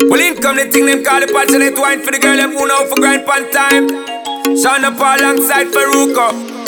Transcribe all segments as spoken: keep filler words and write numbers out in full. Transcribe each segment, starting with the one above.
Well, in come the thing them call the passionate wine for the girl them who know for grind pan time. Sean up alongside Faruko.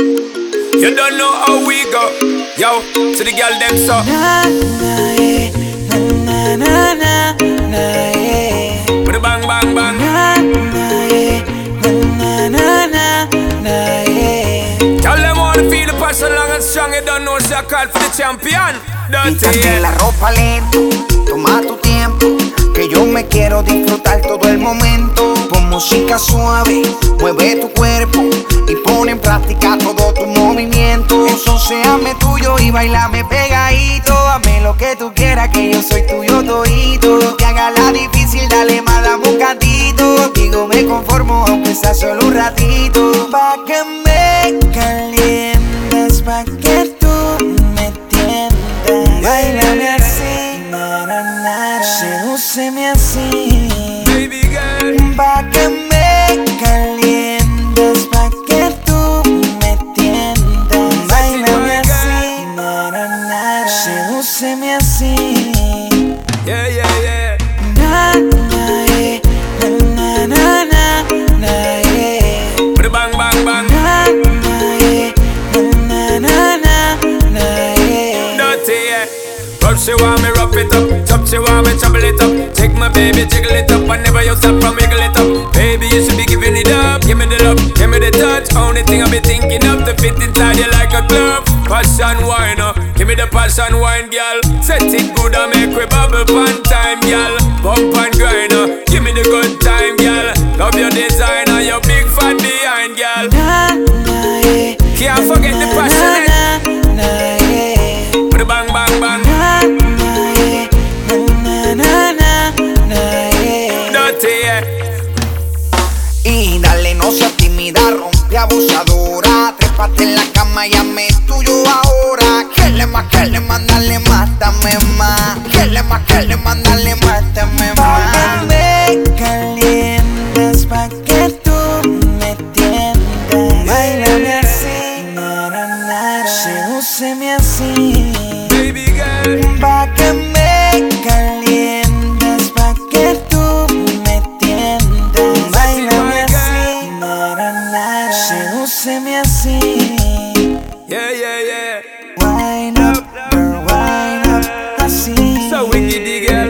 You don't know how we go. Yo, to the girl them so. Na na eh, na na na na eh. With the bang bang bang. Na na eh, na na na na eh. Tell them all to feel the passion long and strong. You don't know she's called for the champion. Don't Quítate you? la ropa lento, toma tu tiempo, que yo me quiero disfrutar todo el momento. Pon música suave, mueve tu cuerpo y pon en práctica todo tu movimiento. Ensocéame tuyo y bailame pegadito. Hazme lo que tú quieras, que yo soy tuyo todito. Que haga la difícil, dale más, dame un cantito. Contigo me conformo, aunque sea solo un ratito. Pa' que me calientes, pa' que tú me tiendas. Bailame así, na, na, na, na. Sedúceme así, Baby girl. pa' que me calientes, pa' que tú me tiendas. Bailame así, na, na, na, na. Sedúceme así. Yeah, yeah, yeah. Na, na, eh, na, na, na, na, eh. With the bang bang bang. Na, na, eh, na, na, na, na, eh. Dirty, yeah. Rub she want me rub it up, chop she want me trouble it up. Take my baby, jiggle it up, and never you stop from wiggle it up. Baby, you should be giving it up. Give me the love, give me the touch. Only thing I be thinking of to fit inside you like a glove. Passion wine, uh, give me the passion wine, girl. Set it good and make we bubble pan time, girl. Bump and grind, uh, give me the good time, girl. Love your design and your big fat behind, girl. Na, na, eh, Can't forget the passionate. na, na, eh. With the bang bang bang. Na, na, eh, na, na, na, na, eh. Dirty, yeah. Y dale, no seas tímida, rompe abusadora. Trépate en la cama y hazme tuyo ahora. Que le más, que le más, dale más, dame más. Que le más, que le más, dale más, dame más. Pa' que me calientes, pa' que tú me tiendas. Bailame así, na, na, na, na. Sedúceme así. Baby girl. Pa' que me calientes, pa' que tú me tiendas. Bailame así, na, na, na, na. Sedúceme así. Yeah, yeah, yeah. Wind up, girl, wind up, así. So wicked, girl.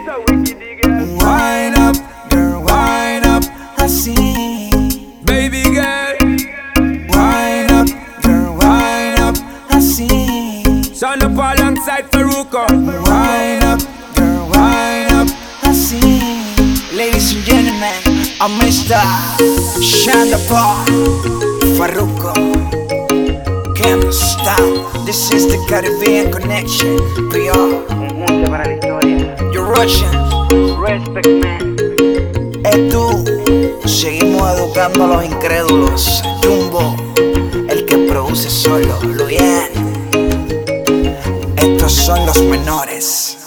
Wind up, girl, wind up, así. Baby girl. Wind up, girl, wind up, así. Sean up alongside Faruko. Wind up, girl, wind up, así. Ladies and gentlemen, I'm Mister Shanda Paul Faruko. Can't stop. This is the Caribbean Connection. We are Conjunto para la historia. your Russian. Respect, man. Edu. Seguimos educando a los incrédulos. Jumbo, el que produce solo. Luyan. Estos son los menores.